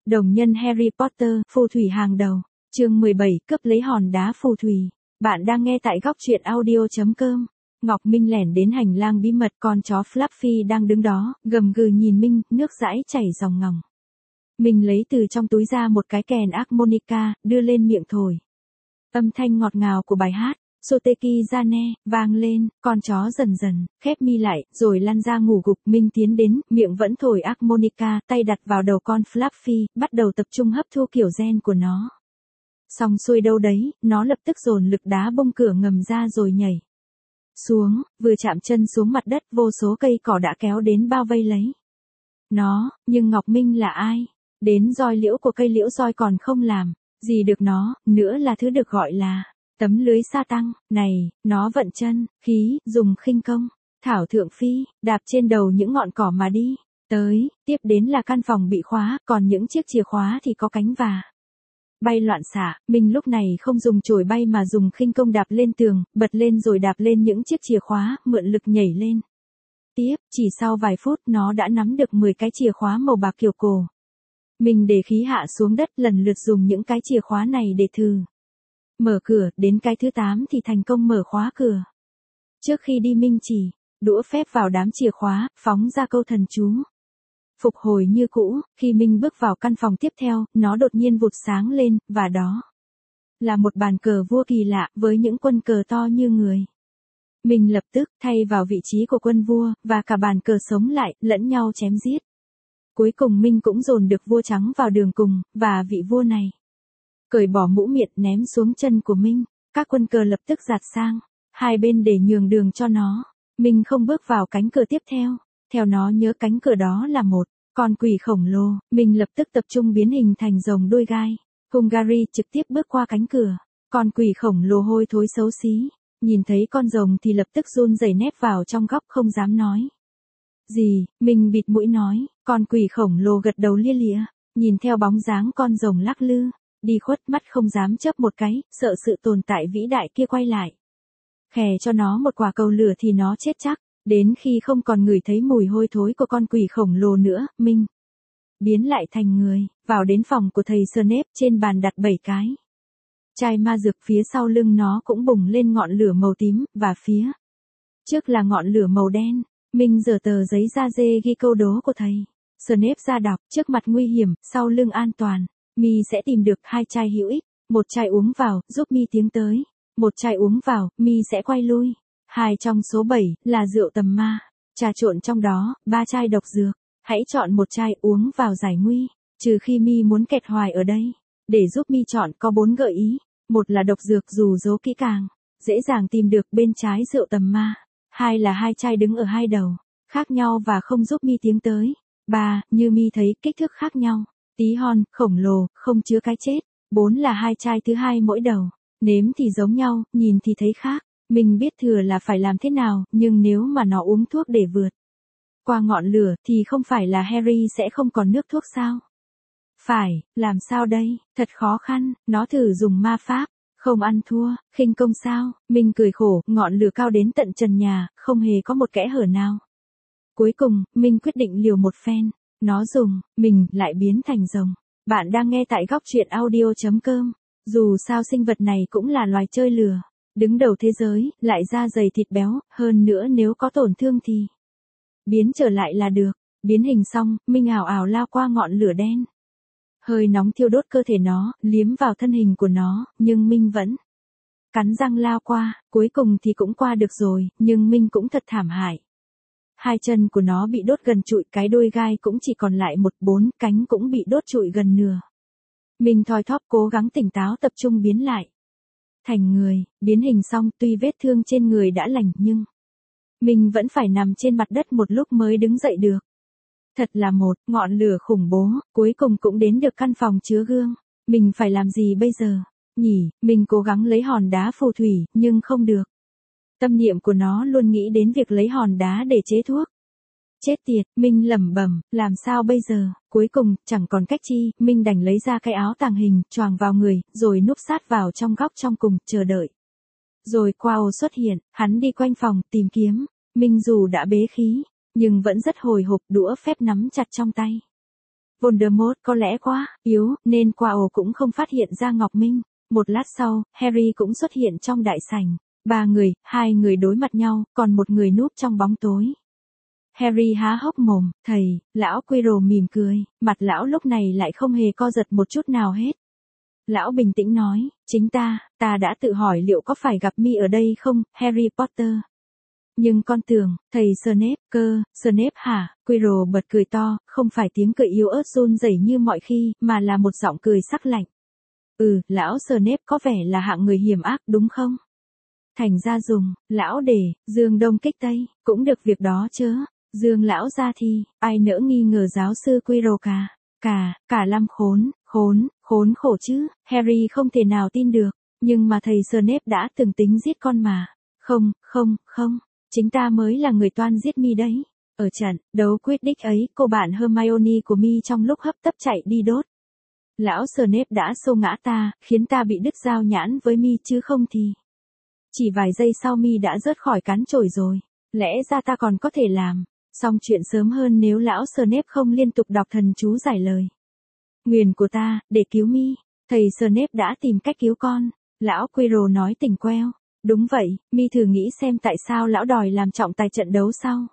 Đồng nhân Harry Potter, phù thủy hàng đầu. Chương 17, cướp lấy hòn đá phù thủy. Bạn đang nghe tại góc truyện audio.com. Ngọc Minh lẻn đến hành lang bí mật, con chó Fluffy đang đứng đó, gầm gừ nhìn Minh, nước dãi chảy ròng ngòng. Minh lấy từ trong túi ra một cái kèn harmonica, đưa lên miệng thổi. Âm thanh ngọt ngào của bài hát Soteki Jane vang lên, con chó dần dần khép mi lại, rồi lăn ra ngủ gục. Minh tiến đến, miệng vẫn thổi harmonica, tay đặt vào đầu con Fluffy, bắt đầu tập trung hấp thu kiểu gen của nó. Xong xuôi đâu đấy, nó lập tức dồn lực đá bông cửa ngầm ra rồi nhảy xuống, vừa chạm chân xuống mặt đất, vô số cây cỏ đã kéo đến bao vây lấy nó. Nhưng Ngọc Minh là ai? Đến roi liễu của cây liễu roi còn không làm gì được nó, nữa là thứ được gọi là tấm lưới sa tăng. Này, nó vận chân, khí, dùng khinh công, thảo thượng phi, đạp trên đầu những ngọn cỏ mà đi. Tới, tiếp đến là căn phòng bị khóa, còn những chiếc chìa khóa thì có cánh và bay loạn xạ. Minh lúc này không dùng chổi bay mà dùng khinh công đạp lên tường, bật lên rồi đạp lên những chiếc chìa khóa, mượn lực nhảy lên. Tiếp, chỉ sau vài phút nó đã nắm được 10 cái chìa khóa màu bạc kiểu cổ. Mình để khí hạ xuống đất, lần lượt dùng những cái chìa khóa này để thử mở cửa, đến cái thứ 8 thì thành công mở khóa cửa. Trước khi đi Minh chỉ đũa phép vào đám chìa khóa, phóng ra câu thần chú phục hồi như cũ. Khi Minh bước vào căn phòng tiếp theo, nó đột nhiên vụt sáng lên, và đó là một bàn cờ vua kỳ lạ, với những quân cờ to như người. Minh lập tức thay vào vị trí của quân vua, và cả bàn cờ sống lại, lẫn nhau chém giết. Cuối cùng Minh cũng dồn được vua trắng vào đường cùng, và vị vua này cởi bỏ mũ miện ném xuống chân của Minh. Các quân cờ lập tức giạt sang hai bên để nhường đường cho nó. Minh không bước vào cánh cửa tiếp theo. Theo nó nhớ cánh cửa đó là một con quỷ khổng lồ. Minh lập tức tập trung biến hình thành rồng đuôi gai. Hungary trực tiếp bước qua cánh cửa. Con quỷ khổng lồ hôi thối xấu xí, nhìn thấy con rồng thì lập tức run rẩy nép vào trong góc không dám nói gì. Minh bịt mũi nói. Con quỷ khổng lồ gật đầu lia lịa, nhìn theo bóng dáng con rồng lắc lư đi khuất, mắt không dám chớp một cái, sợ sự tồn tại vĩ đại kia quay lại khè cho nó một quả cầu lửa thì nó chết chắc. Đến khi không còn ngửi thấy mùi hôi thối của con quỷ khổng lồ nữa, Minh biến lại thành người, vào đến phòng của thầy Snape. Trên bàn đặt 7 cái chai ma dược, phía sau lưng nó cũng bùng lên ngọn lửa màu tím, và phía trước là ngọn lửa màu đen. Minh giở tờ giấy da dê ghi câu đố của thầy Snape ra đọc. Trước mặt nguy hiểm, sau lưng an toàn, mi sẽ tìm được 2 chai hữu ích. Một chai uống vào, giúp mi tiến tới. Một chai uống vào, mi sẽ quay lui. 2 trong số 7 là rượu tầm ma, trà trộn trong đó. 3 chai độc dược. Hãy chọn một chai uống vào giải nguy, trừ khi mi muốn kẹt hoài ở đây. Để giúp mi chọn có 4 gợi ý. Một là độc dược dù dố kỹ càng, dễ dàng tìm được bên trái rượu tầm ma. 2 là 2 chai đứng ở 2 đầu khác nhau và không giúp mi tiến tới. 3, như mi thấy, kích thước khác nhau, tí hon, khổng lồ, không chứa cái chết. 4 là 2 chai thứ 2 mỗi đầu, nếm thì giống nhau, nhìn thì thấy khác. Mình biết thừa là phải làm thế nào, nhưng nếu mà nó uống thuốc để vượt qua ngọn lửa, thì không phải là Harry sẽ không còn nước thuốc sao? Phải, làm sao đây? Thật khó khăn. Nó thử dùng ma pháp, không ăn thua. Khinh công sao? Mình cười khổ, ngọn lửa cao đến tận trần nhà, không hề có một kẽ hở nào. Cuối cùng, mình quyết định liều một phen. Nó dùng, mình lại biến thành rồng. Bạn đang nghe tại góc truyện audio.com. Dù sao sinh vật này cũng là loài chơi lửa, đứng đầu thế giới, lại da dày thịt béo, hơn nữa nếu có tổn thương thì biến trở lại là được. Biến hình xong, Minh ảo ảo lao qua ngọn lửa đen. Hơi nóng thiêu đốt cơ thể nó, liếm vào thân hình của nó, nhưng Minh vẫn cắn răng lao qua. Cuối cùng thì cũng qua được rồi, nhưng Minh cũng thật thảm hại. 2 chân của nó bị đốt gần trụi, cái đuôi gai cũng chỉ còn lại 4 cánh cũng bị đốt trụi gần nửa. Minh thoi thóp cố gắng tỉnh táo tập trung biến lại thành người. Biến hình xong, tuy vết thương trên người đã lành nhưng Minh vẫn phải nằm trên mặt đất một lúc mới đứng dậy được. Thật là một ngọn lửa khủng bố. Cuối cùng cũng đến được căn phòng chứa gương. Mình phải làm gì bây giờ nhỉ? Mình cố gắng lấy hòn đá phù thủy, nhưng không được. Tâm niệm của nó luôn nghĩ đến việc lấy hòn đá để chế thuốc. Chết tiệt, Minh lẩm bẩm, làm sao bây giờ? Cuối cùng, chẳng còn cách chi, Minh đành lấy ra cái áo tàng hình, choàng vào người, rồi núp sát vào trong góc trong cùng, chờ đợi. Rồi Quao xuất hiện, hắn đi quanh phòng, tìm kiếm. Minh dù đã bế khí, nhưng vẫn rất hồi hộp, đũa phép nắm chặt trong tay. Voldemort có lẽ quá yếu, nên Quirrell cũng không phát hiện ra Ngọc Minh. Một lát sau, Harry cũng xuất hiện trong đại sảnh. 3 người, 2 người đối mặt nhau, còn một người núp trong bóng tối. Harry há hốc mồm, thầy, lão Quirrell mỉm cười, mặt lão lúc này lại không hề co giật một chút nào hết. Lão bình tĩnh nói, chính ta đã tự hỏi liệu có phải gặp mi ở đây không, Harry Potter. Nhưng con tưởng, thầy Snape, Snape hả, Quirrell bật cười to, không phải tiếng cười yếu ớt run rẩy như mọi khi, mà là một giọng cười sắc lạnh. Lão Snape có vẻ là hạng người hiểm ác đúng không? Thành ra dùng, lão để, dương đông kích tây, cũng được việc đó chớ. Dương lão ra thì, ai nỡ nghi ngờ giáo sư Quirrell cả lâm khốn khổ chứ, Harry không thể nào tin được, nhưng mà thầy Snape đã từng tính giết con mà. Không, chính ta mới là người toan giết mi đấy. Ở trận đấu Quidditch ấy, cô bạn Hermione của mi trong lúc hấp tấp chạy đi đốt. Lão Snape đã xô ngã ta, khiến ta bị đứt dao nhãn với mi chứ không thì. Chỉ vài giây sau mi đã rớt khỏi cán chổi rồi, lẽ ra ta còn có thể làm xong chuyện sớm hơn nếu lão Snape không liên tục đọc thần chú giải lời nguyền của ta, để cứu mi. Thầy Snape đã tìm cách cứu con. Lão Quirrell nói tỉnh queo. Đúng vậy, mi thử nghĩ xem tại sao lão đòi làm trọng tài trận đấu sau.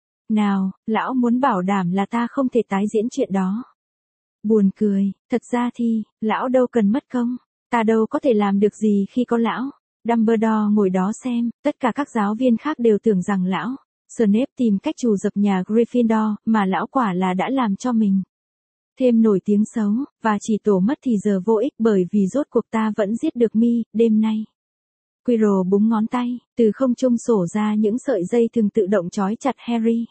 Nào, lão muốn bảo đảm là ta không thể tái diễn chuyện đó. Buồn cười, thật ra thì, lão đâu cần mất công. Ta đâu có thể làm được gì khi có lão. Dumbledore ngồi đó xem, tất cả các giáo viên khác đều tưởng rằng lão Snape tìm cách trù dập nhà Gryffindor, mà lão quả là đã làm cho mình thêm nổi tiếng xấu, và chỉ tổ mất thì giờ vô ích bởi vì rốt cuộc ta vẫn giết được mi, đêm nay. Quirrell búng ngón tay, từ không trung xổ ra những sợi dây thường tự động trói chặt Harry.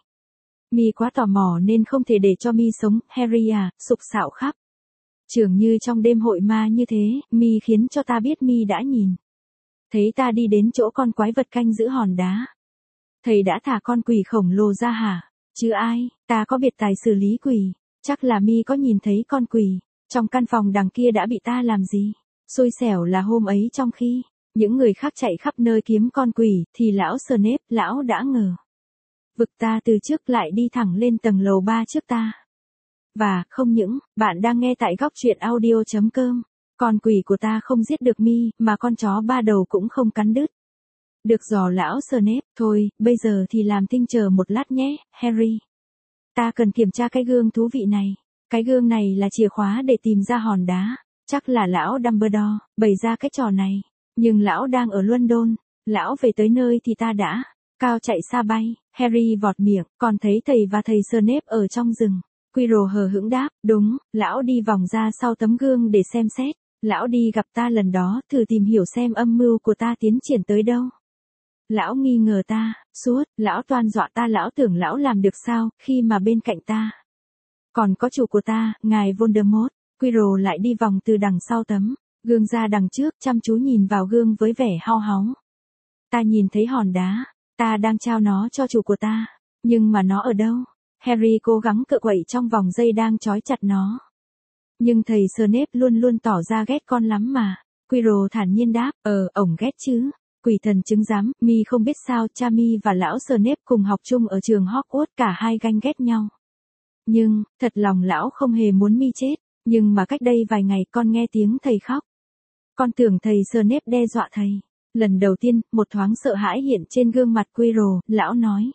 Mi quá tò mò nên không thể để cho mi sống, Harry à, sục sạo khắp. Trường như trong đêm hội ma như thế, mi khiến cho ta biết mi đã nhìn thấy ta đi đến chỗ con quái vật canh giữ hòn đá. Thầy đã thả con quỷ khổng lồ ra hả? Chứ ai, ta có biệt tài xử lý quỷ. Chắc là mi có nhìn thấy con quỷ trong căn phòng đằng kia đã bị ta làm gì. Xui xẻo là hôm ấy trong khi những người khác chạy khắp nơi kiếm con quỷ, thì lão Snape, lão đã ngờ vực ta từ trước lại đi thẳng lên tầng lầu 3 trước ta. Và, không những, bạn đang nghe tại góc truyện audio.com. Con quỷ của ta không giết được mi, mà con chó 3 đầu cũng không cắn đứt được giò lão Snape. Thôi, bây giờ thì làm thinh chờ một lát nhé, Harry. Ta cần kiểm tra cái gương thú vị này. Cái gương này là chìa khóa để tìm ra hòn đá. Chắc là lão Dumbledore bày ra cái trò này. Nhưng lão đang ở London. Lão về tới nơi thì ta đã cao chạy xa bay. Harry vọt miệng, còn thấy thầy và thầy Snape ở trong rừng. Quirrell hờ hững đáp, đúng, lão đi vòng ra sau tấm gương để xem xét. Lão đi gặp ta lần đó, thử tìm hiểu xem âm mưu của ta tiến triển tới đâu. Lão nghi ngờ ta, suốt, lão toan dọa ta, lão tưởng lão làm được sao, khi mà bên cạnh ta còn có chủ của ta, ngài Voldemort. Quirrell lại đi vòng từ đằng sau tấm gương ra đằng trước, chăm chú nhìn vào gương với vẻ hao háu. Ta nhìn thấy hòn đá, ta đang trao nó cho chủ của ta, nhưng mà nó ở đâu? Harry cố gắng cựa quậy trong vòng dây đang trói chặt nó. Nhưng thầy Snape luôn luôn tỏ ra ghét con lắm mà. Quirrell thản nhiên đáp, ổng ghét chứ. Quỷ thần chứng giám, mi không biết sao, cha mi và lão Snape cùng học chung ở trường Hogwarts, cả hai ganh ghét nhau. Nhưng, thật lòng lão không hề muốn mi chết, nhưng mà cách đây vài ngày con nghe tiếng thầy khóc. Con tưởng thầy Snape đe dọa thầy. Lần đầu tiên, một thoáng sợ hãi hiện trên gương mặt Quirrell, lão nói.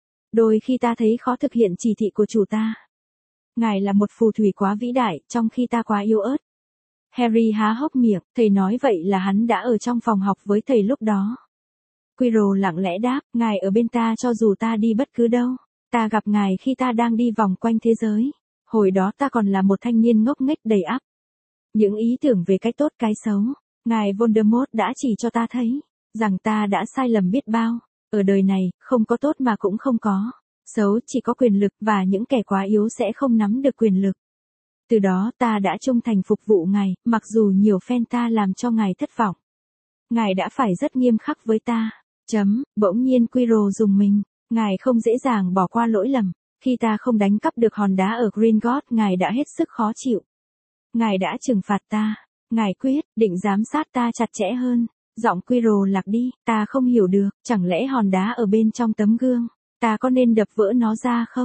Đôi khi ta thấy khó thực hiện chỉ thị của chủ ta. Ngài là một phù thủy quá vĩ đại, trong khi ta quá yếu ớt. Harry há hốc miệng, thầy nói vậy là hắn đã ở trong phòng học với thầy lúc đó. Quirrell lặng lẽ đáp, ngài ở bên ta cho dù ta đi bất cứ đâu. Ta gặp ngài khi ta đang đi vòng quanh thế giới. Hồi đó ta còn là một thanh niên ngốc nghếch đầy ắp những ý tưởng về cái tốt cái xấu. Ngài Voldemort đã chỉ cho ta thấy rằng ta đã sai lầm biết bao. Ở đời này, không có tốt mà cũng không có xấu, chỉ có quyền lực, và những kẻ quá yếu sẽ không nắm được quyền lực. Từ đó ta đã trung thành phục vụ ngài, mặc dù nhiều phen ta làm cho ngài thất vọng. Ngài đã phải rất nghiêm khắc với ta. Bỗng nhiên Quirrell rùng mình. Ngài không dễ dàng bỏ qua lỗi lầm. Khi ta không đánh cắp được hòn đá ở Gringotts, ngài đã hết sức khó chịu. Ngài đã trừng phạt ta. Ngài quyết định giám sát ta chặt chẽ hơn. Giọng Quirrell lạc đi, ta không hiểu được, chẳng lẽ hòn đá ở bên trong tấm gương, ta có nên đập vỡ nó ra không?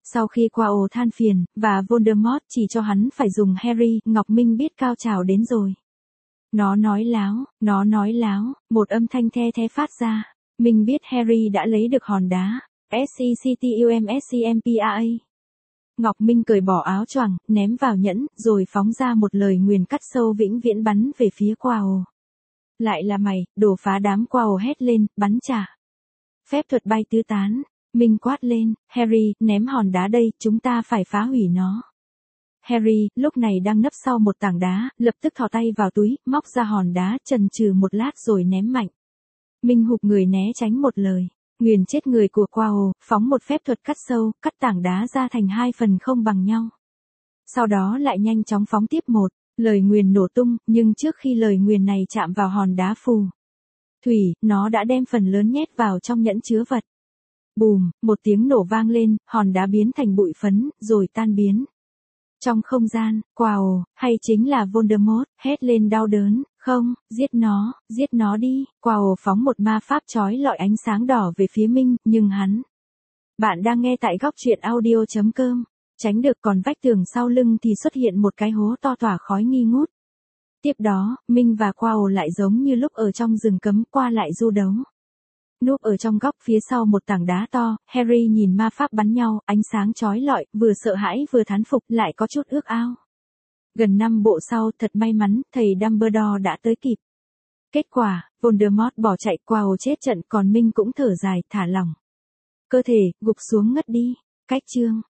Sau khi Quao than phiền, và Voldemort chỉ cho hắn phải dùng Harry, Ngọc Minh biết cao trào đến rồi. Nó nói láo, một âm thanh the thé phát ra. Mình biết Harry đã lấy được hòn đá. SCCTUMSCMPAA. Ngọc Minh cởi bỏ áo choàng, ném vào nhẫn, rồi phóng ra một lời nguyền cắt sâu vĩnh viễn bắn về phía Quao. Lại là mày, đồ phá đám. Quao hét lên, bắn trả. Phép thuật bay tứ tán. Minh quát lên, Harry, ném hòn đá đây, chúng ta phải phá hủy nó. Harry, lúc này đang nấp sau một tảng đá, lập tức thò tay vào túi, móc ra hòn đá, chần chừ một lát rồi ném mạnh. Minh hụt người né tránh một lời. Nguyền chết người của Quao, phóng một phép thuật cắt sâu, cắt tảng đá ra thành hai phần không bằng nhau. Sau đó lại nhanh chóng phóng tiếp một. Lời nguyền nổ tung, nhưng trước khi lời nguyền này chạm vào hòn đá phù thủy, nó đã đem phần lớn nhét vào trong nhẫn chứa vật. Bùm, một tiếng nổ vang lên, hòn đá biến thành bụi phấn, rồi tan biến. Trong không gian, Quao, hay chính là Voldemort, hét lên đau đớn, không, giết nó đi. Quao phóng một ma pháp chói lọi ánh sáng đỏ về phía Minh, nhưng hắn. Bạn đang nghe tại góc truyện audio.com. Tránh được, còn vách tường sau lưng thì xuất hiện một cái hố to tỏa khói nghi ngút. Tiếp đó, Minh và Quao lại giống như lúc ở trong rừng cấm, qua lại du đấu. Núp ở trong góc phía sau một tảng đá to, Harry nhìn ma pháp bắn nhau, ánh sáng chói lọi, vừa sợ hãi vừa thán phục, lại có chút ước ao. Gần 5 bộ sau, thật may mắn, thầy Dumbledore đã tới kịp. Kết quả, Voldemort bỏ chạy, Quao chết trận, còn Minh cũng thở dài, thả lỏng cơ thể, gục xuống ngất đi. Cách chương